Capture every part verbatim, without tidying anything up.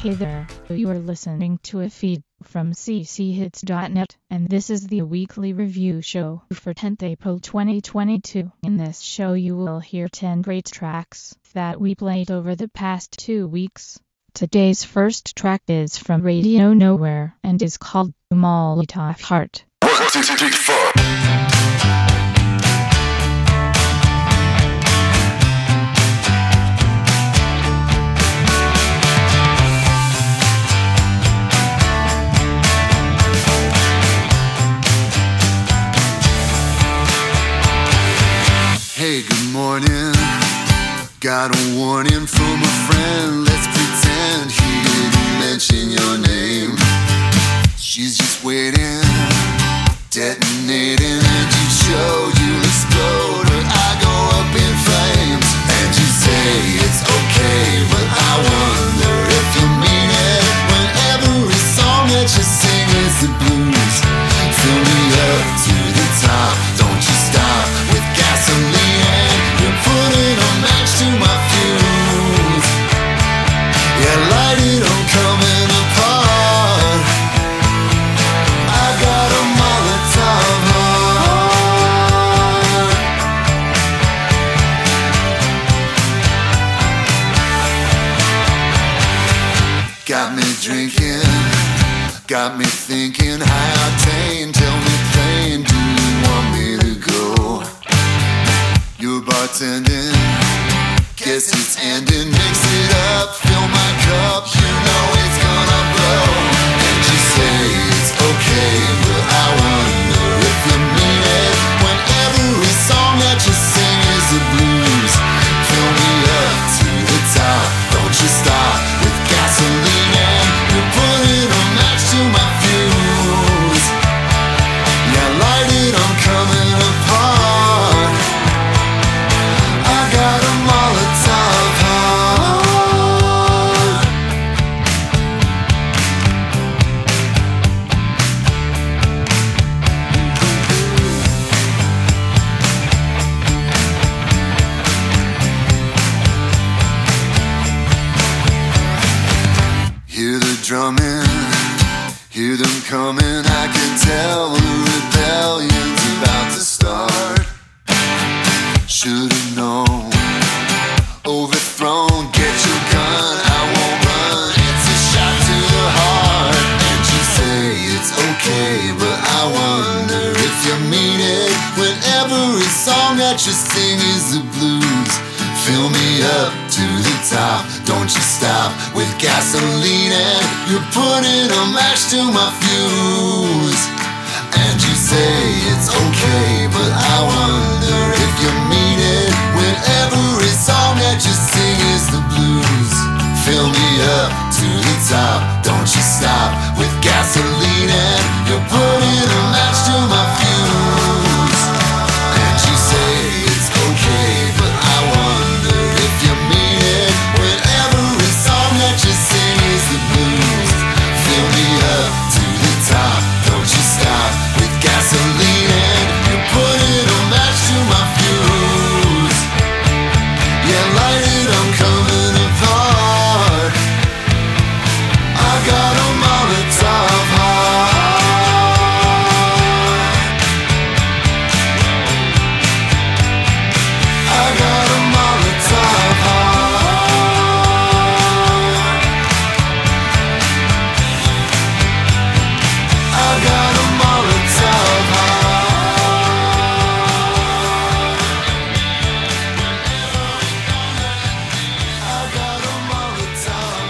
Hey there, you are listening to a feed from c c hits dot net, and this is the weekly review show for tenth April twenty twenty-two. In this show you will hear ten great tracks that we played over the past two weeks. Today's first track is from Radio Nowhere and is called Molotov Heart. One, two, three, four. Hey, good morning. Got a warning from a friend. Let's pretend he didn't mention your name. She's just waiting, detonating, and you show you'll explode, but I go up in flames. And you say it's okay, but I wonder if you mean it when every song that you sing is the blues. Fill me up to the top, don't you stop with gasoline. You're putting a match to my fuse. Yeah, light it, I'm coming apart. I got a Molotov heart. Got me drinking, got me thinking high octane. Tell me plain, do you want me to go? You're bartending, guess it's ending. Mix it up, fill my cup, you know it's gonna blow. And you say it's okay, but I wonder if you mean it when every song that you sing is the blues. Fill me up to the top, don't you stop with gasoline. And you're putting a match to my fuse. Yeah, light it, I'm coming apart. I got a Molotov heart. Hear the drumming, hear them coming. I can tell the rebellion's about to start. Should've known, overthrown, get your gun, I won't run, it's a shot to the heart. And you say it's okay, but I wonder if you mean it when every song that you sing is the blues. Fill me up to the top, don't you stop with gasoline. And you're putting a match to my fuse. And you say it's okay, but I wonder if you mean it when every song that you sing is the blues. Fill me up to the top, don't you stop with gasoline. And you're putting a match to my fuse. And you say it's okay, but I wonder if you mean it when every song that you sing is the blues. Fill me up to the top, don't you stop with gasoline. And you're putting a match to my fuse. Yeah, light it, I'm coming apart. I got a Molotov heart. I got a Molotov heart. I got a Molotov heart. I got a Molotov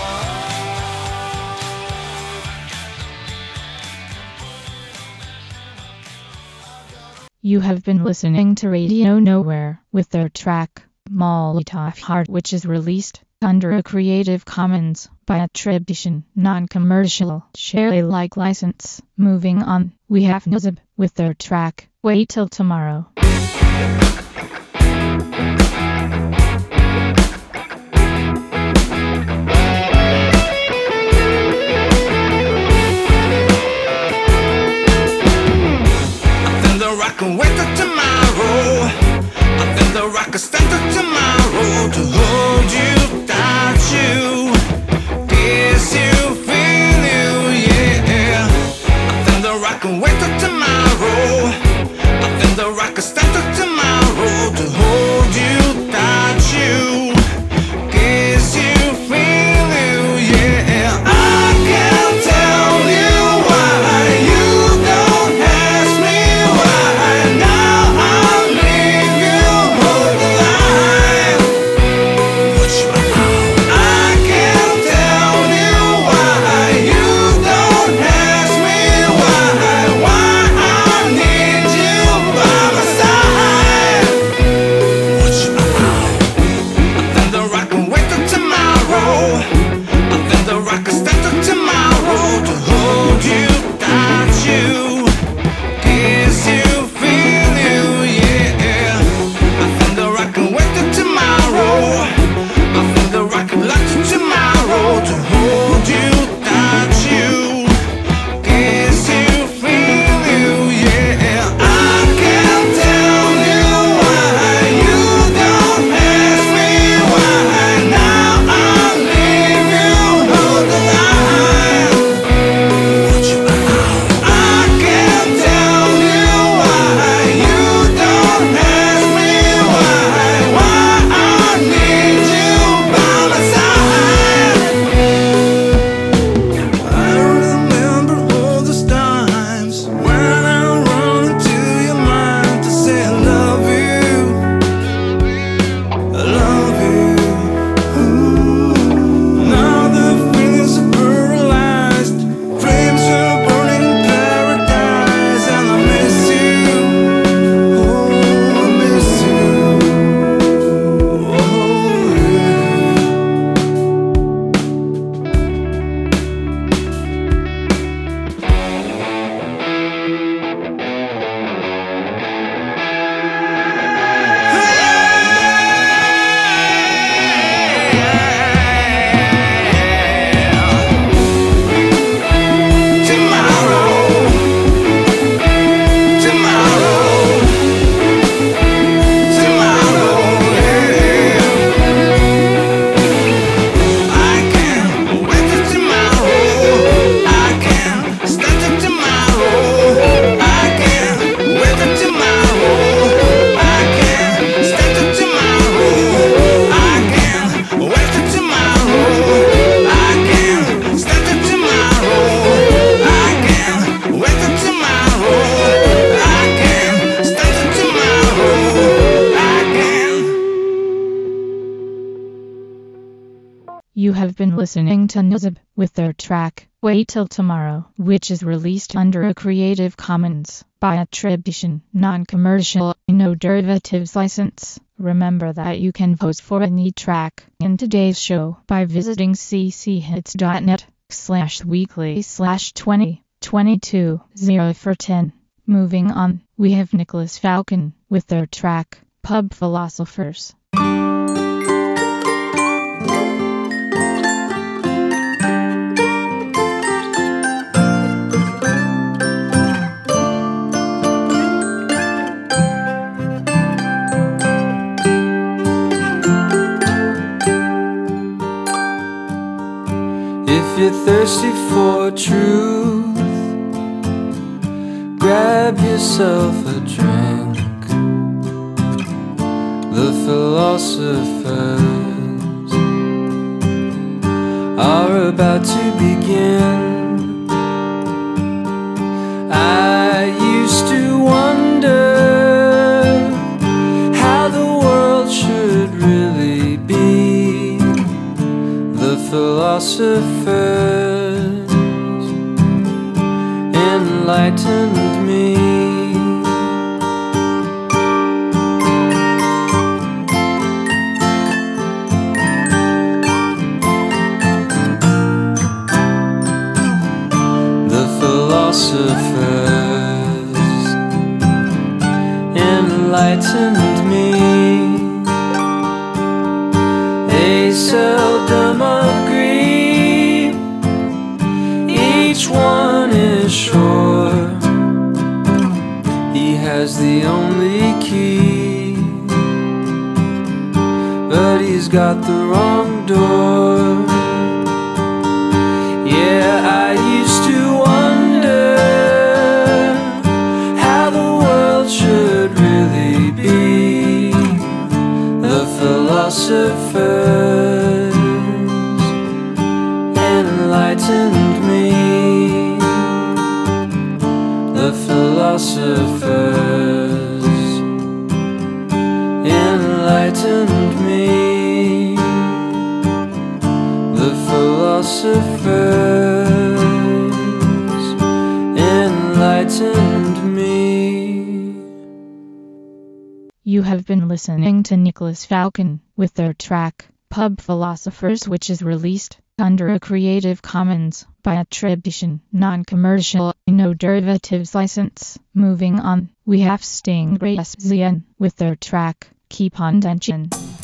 You have been listening to Radio Nowhere with their track Molotov Heart, which is released under a Creative Commons by attribution, non-commercial, share Alike license. Moving on, we have Nuzib with their track Wait Till Tomorrow. I can wait till tomorrow. I think the rock stand till tomorrow to hold you without you. Dear rock a step to tomorrow to hold you, touch you, kiss you, feel you, yeah. I can't tell you why, you don't ask me why. Now I'll leave you hold the line. What you know? I can't tell you why, you don't ask me why. Why I need you by my side. What you know? I think the rock can wait till tomorrow. I think the rock can start till tomorrow to hold you, touch you, kiss you, feel you, yeah. I think the rock can wait till tomorrow. I think the rock can last till tomorrow to hold you, touch you, kiss you, feel you, yeah. I can't tell you why, you don't ask me why. Now I'll leave you hold the line. What you know? I can't tell you why, you don't ask me why. Why I need you by my side. I remember all those times when I run into your mind to say I love you, I love you. Now the feelings are paralyzed, dreams are burning in paradise, and I miss you. Oh, I miss you. Oh, You have been listening to Nuzib with their track, Wait Till Tomorrow, which is released under a Creative Commons by attribution, non-commercial, no derivatives license. Remember that you can vote for any track in today's show by visiting cchits.net slash weekly slash 20 22 0 for ten. Moving on, we have Nicholas Falcon with their track, Pub Philosophers. If you're thirsty for truth, grab yourself a drink. The philosophers are about to begin. I used to wonder how the world should really be. The philosophers enlightened me. The philosophers enlightened me. They seldom agree, each one is sure he has the only key, but he's got the wrong door. Yeah, I used to wonder how the world should enlightened me. The philosophers enlightened me. You have been listening to Nicholas Falcon with their track, Pub Philosophers, which is released under a Creative Commons by attribution, non-commercial, no derivatives license. Moving on, we have Stingray S Z N with their track, Keep on Tension.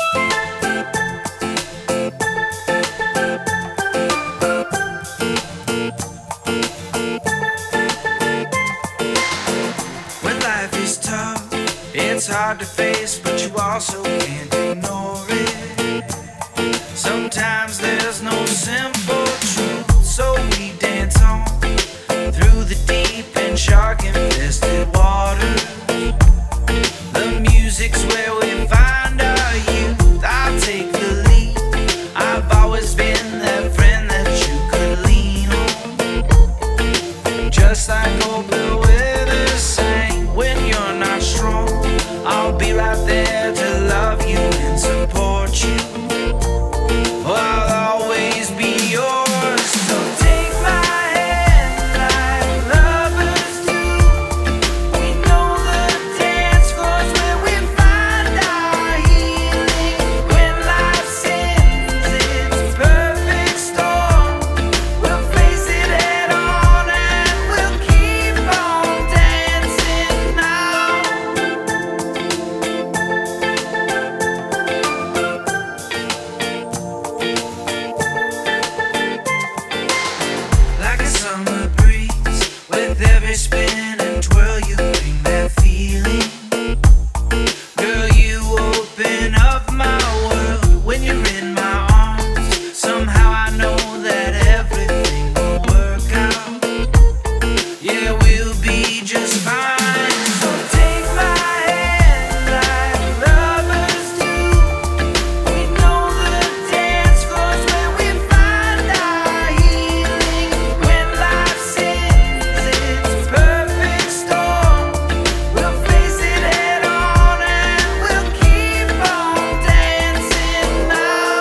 When life is tough, it's hard to face, but you also can't ignore it. Sometimes there's no simple truth, so we dance on through the deep and shark-infested waters. The music's where we find our youth. I'll take the lead. I've always been that friend that you could lean on. Just like Oprah Winfrey sang, when you're not strong, I'll be right there to love you and support you. I'll always be yours. So take my hand like lovers do. We know the dance floors where we find our healing. When life sends its perfect storm, we'll face it head on and we'll keep on dancing now. Like a summer breeze, with every spin and twirl, you bring that feeling. Girl, you open up my world when you're in my arms. Somehow I know that everything will work out. Yeah, we'll be just fine. So take my hand like lovers do. We know the dance floors where we find our healing. When life sends its perfect storm, we'll face it head on and we'll keep on dancing now.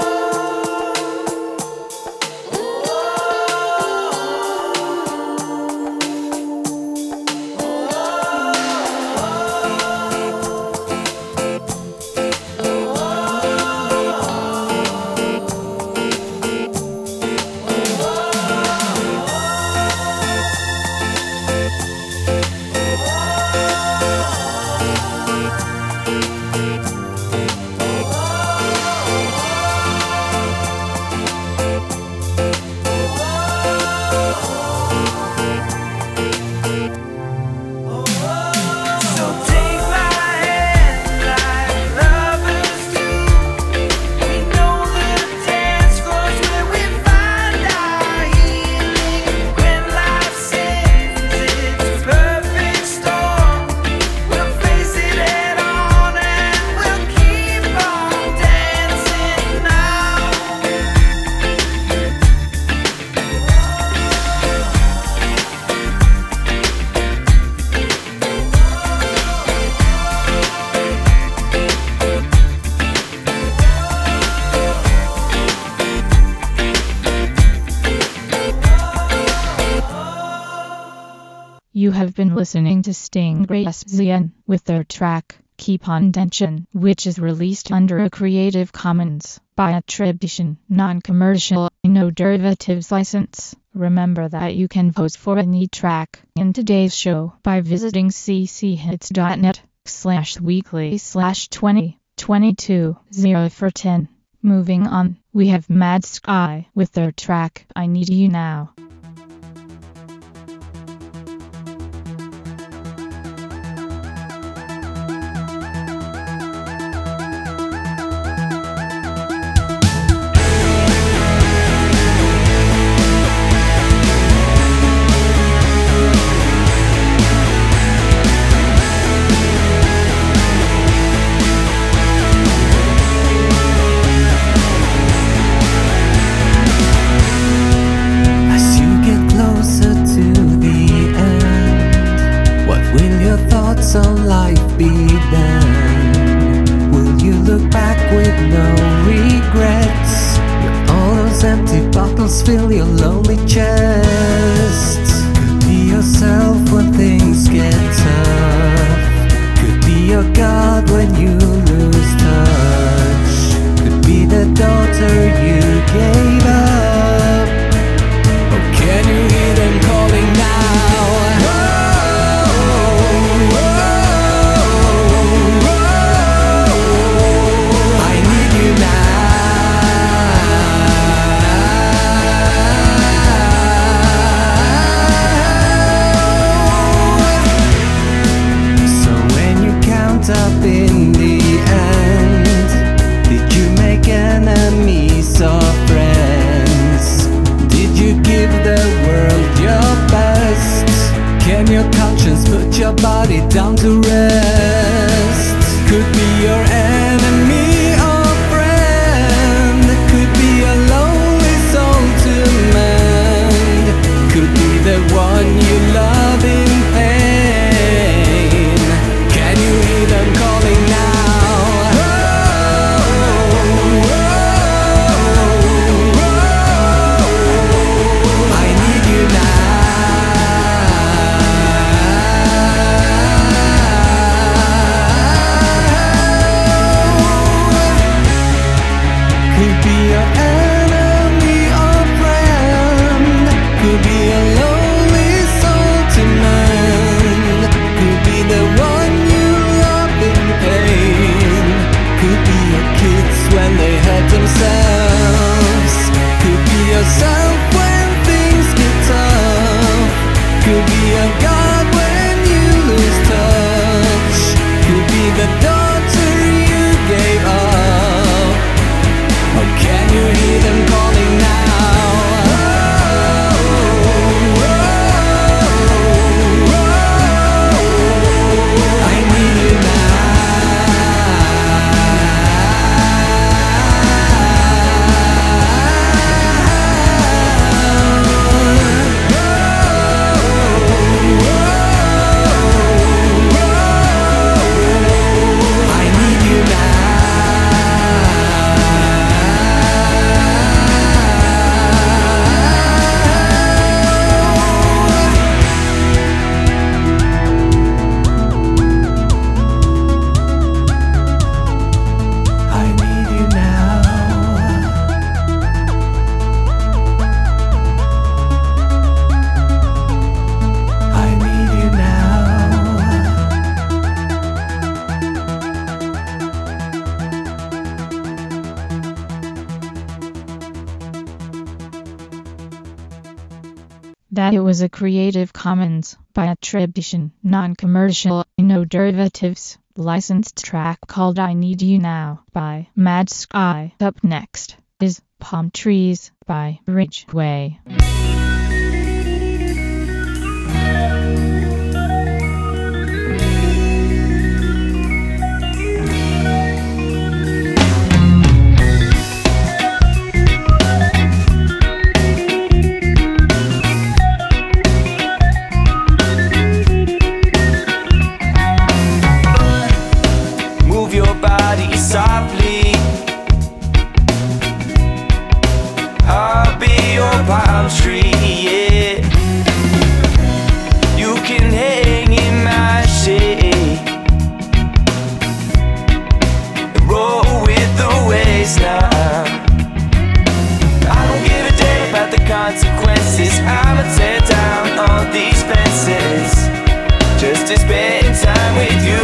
So take my hand like lovers do. We know the dance floors where we find our healing. When life sends its perfect storm, we'll face it head on and we'll keep on dancing now. You have been listening to Stingray S Z N with their track, Keep on Tension, which is released under a Creative Commons by attribution, non-commercial, no derivatives license. Remember that you can vote for any track in today's show by visiting cchits.net slash weekly slash 20 22 0 for ten. Moving on, we have Mad Sky with their track, I Need You Now. I see no regrets. Let all those empty bottles fill your lonely chest. Could be yourself when things get tough. Could be your God when you lose touch. Could be the daughter you gave up. Oh, can you hear them calling now? Up in the end, did you make enemies or friends? Did you give the world your best? Can your conscience put your body down to rest? Could be your enemy or friend. Could be a lonely soul to mend. Could be the one you love in pain. Them calling now. Oh, oh, oh, oh, I need you now. Could be your enemy or friend. Could be a lonely soul to mend. Could be the one could be your kids when they hurt themselves. Could be yourself when things get tough. Could be a God when you lose touch. Could be the daughter you gave up. Oh, can you hear them calling now? Oh, oh, oh, I need you now. That it was a Creative Commons by attribution, non-commercial, no derivatives, licensed track called I Need You Now by Mad Sky. Up next is Palm Trees by Ridgeway. Softly, I'll be your palm tree, yeah. You can hang in my shade, roll with the waves now. I don't give a damn about the consequences. I'ma tear down all these fences just to spend time with you.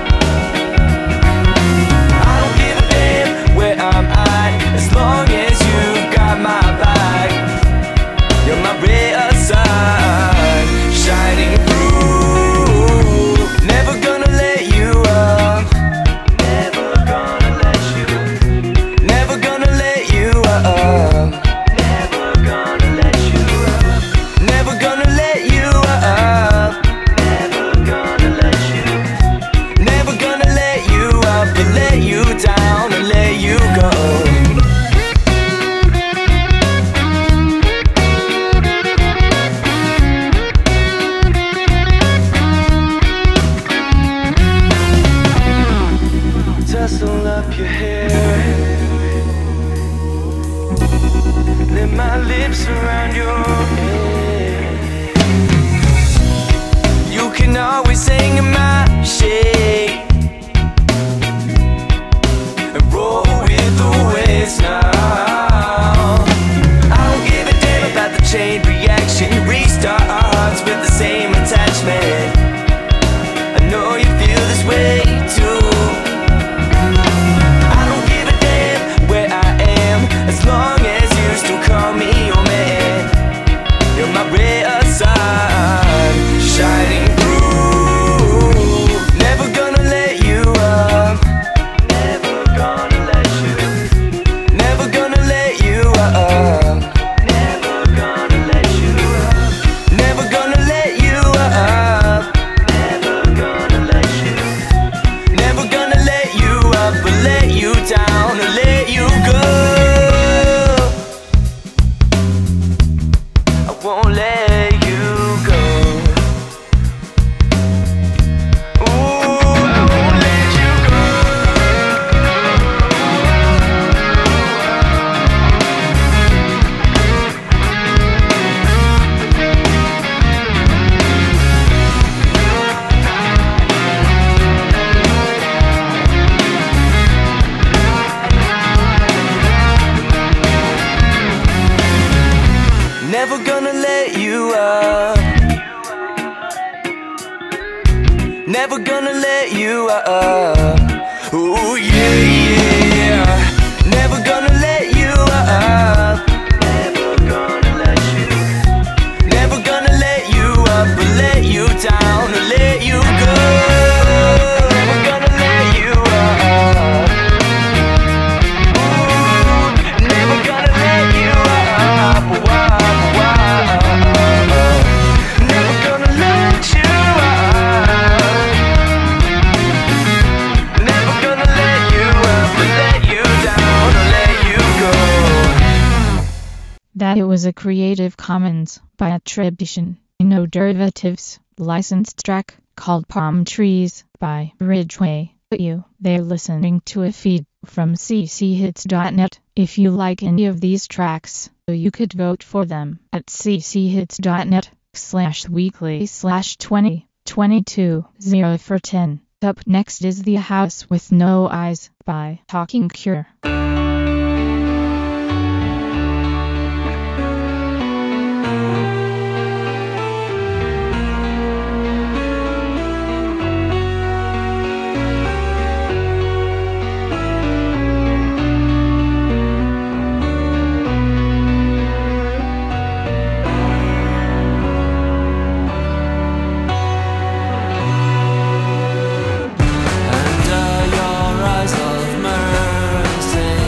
As long as you got my back, you're my ray of sun shining through. Never gonna let you up. Never gonna let you. Never gonna let you up. Never gonna let you up. Never gonna let you up. Never gonna let you. Never gonna let you up, but let you down and let you go. Tussle up your hair. lips around your head. You can always sing in my shade and roll with the waves now. I don't give a damn about the chain reaction. Restart our hearts with the same attachment. I know you feel this way too. I don't give a damn where I am, as long as you still call me your man. You're my ray of sun, shining through. Never gonna let you up. Never gonna let you. Never gonna let you up. Never gonna let you up. Never gonna let you up. Never gonna let you. Never gonna let you up or let you down or let you go. I won't let you go. Ooh, I won't let you go. Never gonna let you up. Never gonna let you up. Ooh, yeah, yeah, yeah. Never gonna let you up. Never gonna let you. Never gonna let you up or let you down or let you go. Never gonna let you up. Ooh, never gonna let you up. Wow, wow. Never gonna let you up. Never gonna let you up or let you down or let you go. That it was a Creative Commons by attribution, no derivatives, licensed track called Palm Trees by Ridgeway. You, they're listening to a feed from c c hits dot net. If you like any of these tracks, you could vote for them at c c hits dot net slash weekly slash twenty twenty-two zero for ten. Up next is The House with No Eyes by Talking Cure. Under your eyes of mercy,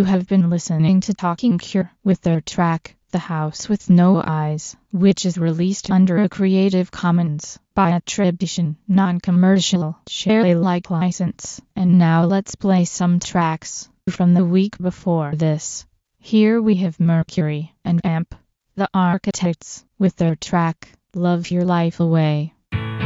You have been listening to Talking Cure with their track, The House with No Eyes, which is released under a Creative Commons by attribution, non-commercial, share Alike license. And now let's play some tracks from the week before this. Here we have Mercury and Amp, The Architects, with their track, Love Your Life Away.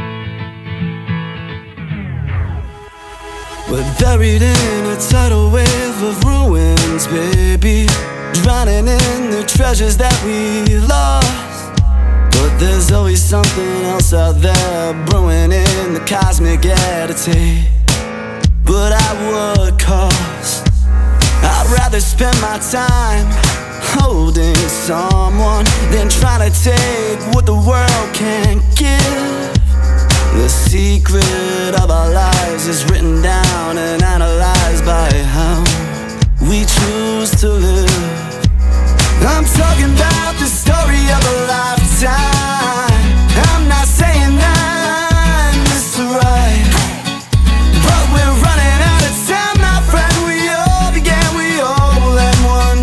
We're buried in a tidal wave of ruins, baby, drowning in the treasures that we lost. But there's always something else out there brewing in the cosmic attitude. But at what cost? I'd rather spend my time holding someone than trying to take what the world can't give. The secret of our lives is written down and analyzed by how we choose to live. I'm talking about the story of a lifetime. I'm not saying that it's right, but we're running out of time, my friend. We all began, we all will end one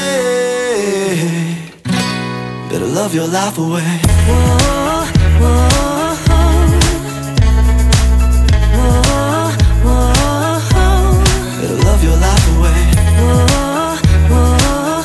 day. Better love your life away. Whoa, whoa. Love your life away. Whoa, whoa,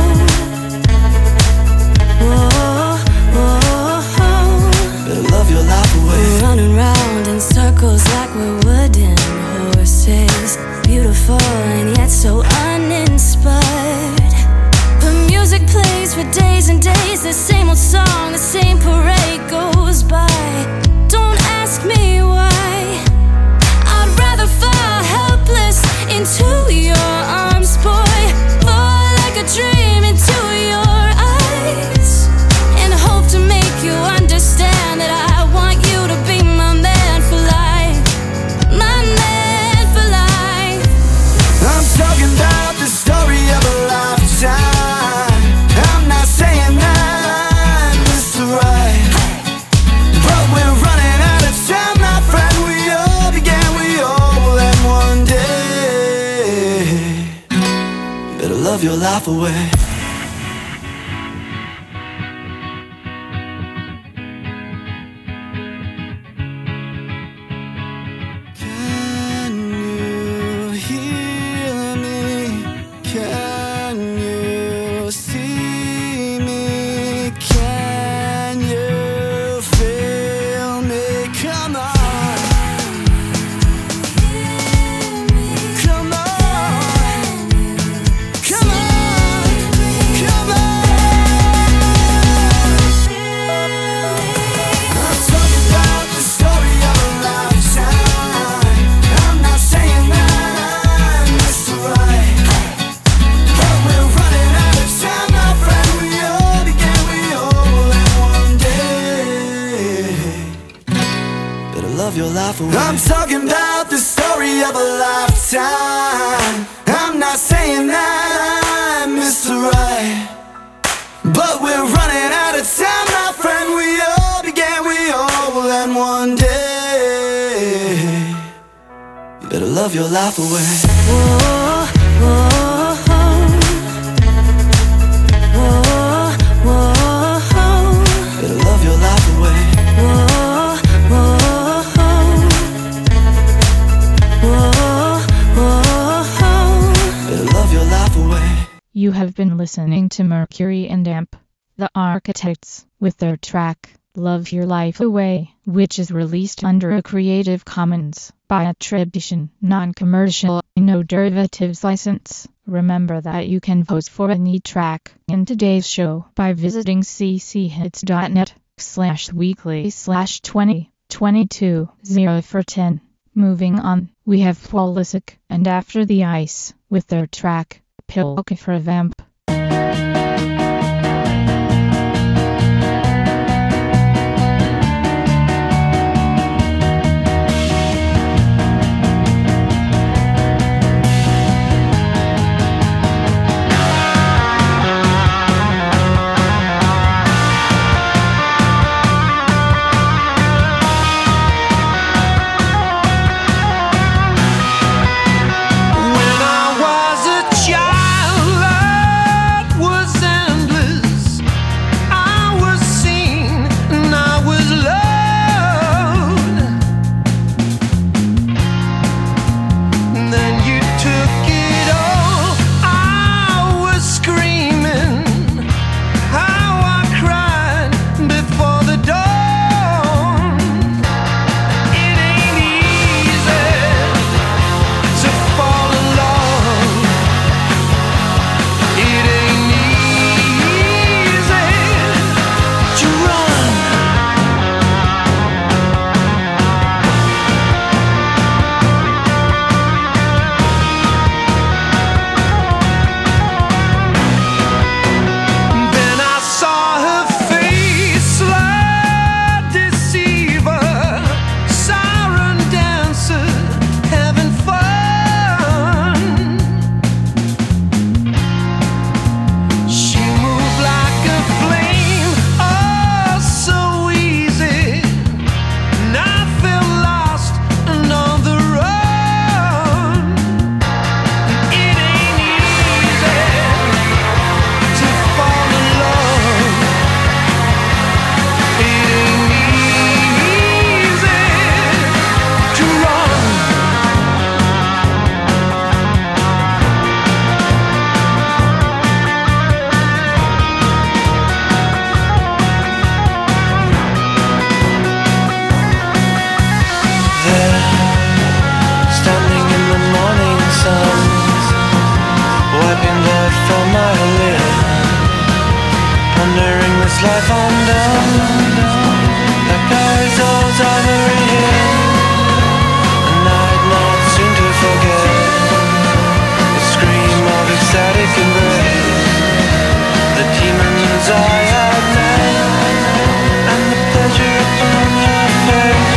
whoa, whoa. Better love your life away. We're running round in circles like we're wooden horses, beautiful and yet so uninspired. The music plays for days and days, the same old song, the same parade goes by. Don't ask me why. I'd rather fall helpless into your arms, boy, fall like a dream into your eyes, and hope to make you understand that I want you to be my man for life, my man for life. I'm talking about the story of a lifetime. I'm not saying that it's right, but we're running out of time, my friend. We all began, we all will end one day. Better love your life away. Can you hear me? Can you see me? Can you feel me? Come on. Come on. Come on, come on. I'm talking about the story of a lifetime. I'm not saying that it's right, but we're running out of time, my friend. We all began, we all will end one day. Better love your life away. I'm talking about the story of a lifetime. I'm not saying that I'm Mister Right, but we're running out of time, my friend. We all began, we all will end one day. You better love your life away. Whoa, whoa, whoa, whoa. Better love your life away. Whoa, whoa, whoa, whoa. Better love your life away. You have been listening to Mercury and Amp, The Architects, with their track, Love Your Life Away, which is released under a Creative Commons by attribution, non-commercial, no derivatives license. Remember that you can vote for any track in today's show by visiting cchits.net slash weekly slash 20 22 0 for ten. Moving on, we have Polisic and After the Ice with their track, Pilka for Vamp. When I was a child this life undone, like Arizona's ivory hill, a night not soon to forget, a scream of ecstatic embrace, the demons I had met, and the pleasure upon your face.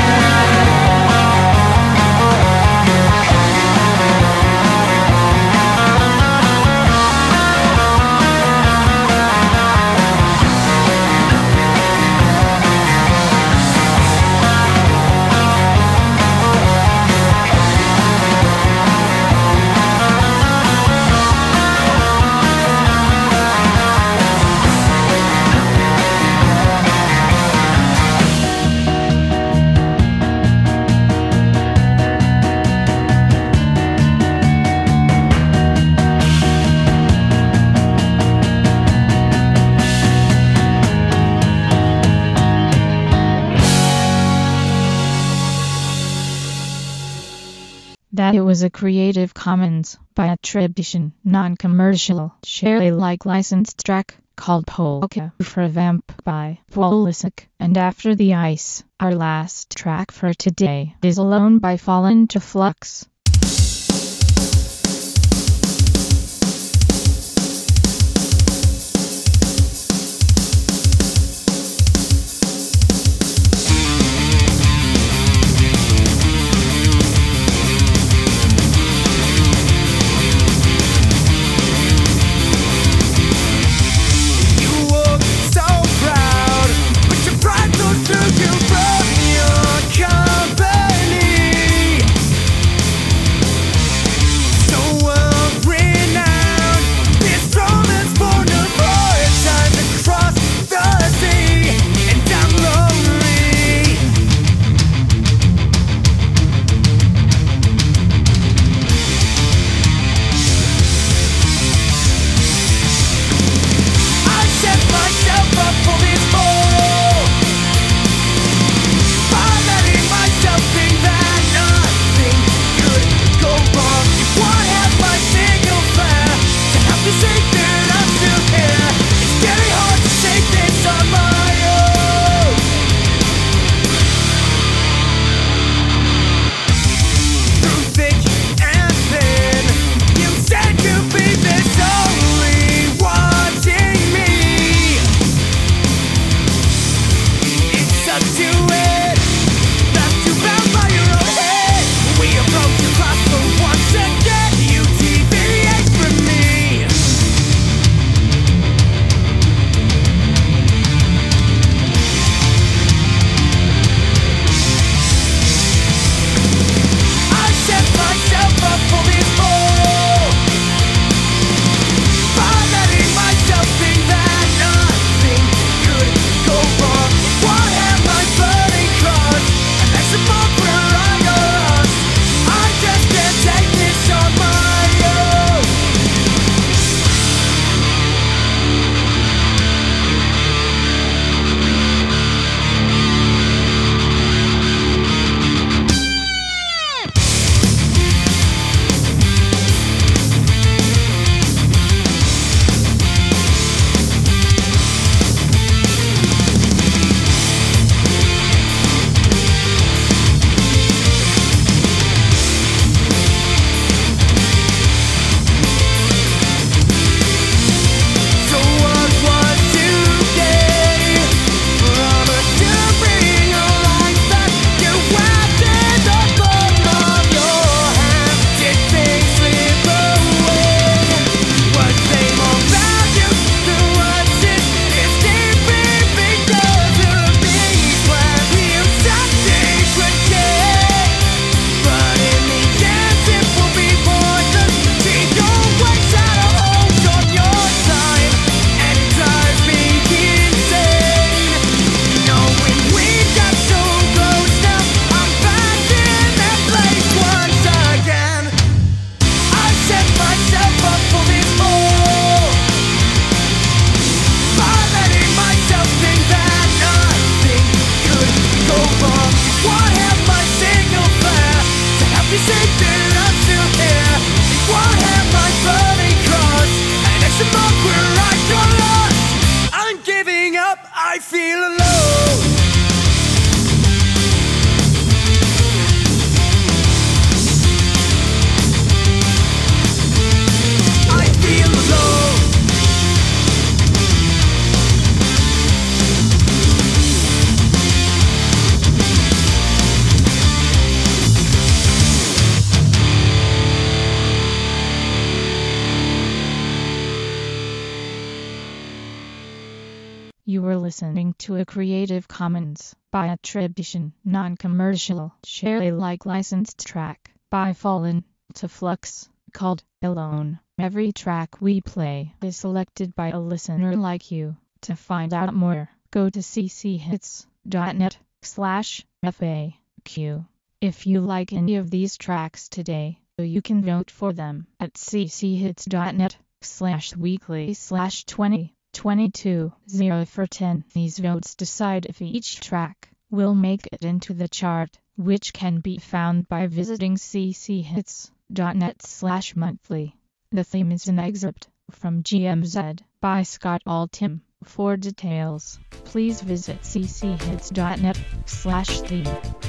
That it was a Creative Commons by attribution, non-commercial, share Alike licensed track called Polka for Vamp by Polisic. And After the Ice, our last track for today is Alone by Fallen to Flux. Took you from your company. I feel alone. I feel alone. You were listening to a Creative Commons by attribution, non-commercial, share Alike licensed track by Fallen to Flux called Alone. Every track we play is selected by a listener like you. To find out more, go to cchits.net slash FAQ. If you like any of these tracks today, you can vote for them at cchits.net slash weekly slash 20. twenty-two zero for ten. These votes decide if each track will make it into the chart, which can be found by visiting cchits.net slash monthly. The theme is an excerpt from G M Z by Scott Altham. For details, please visit cchits.net slash theme.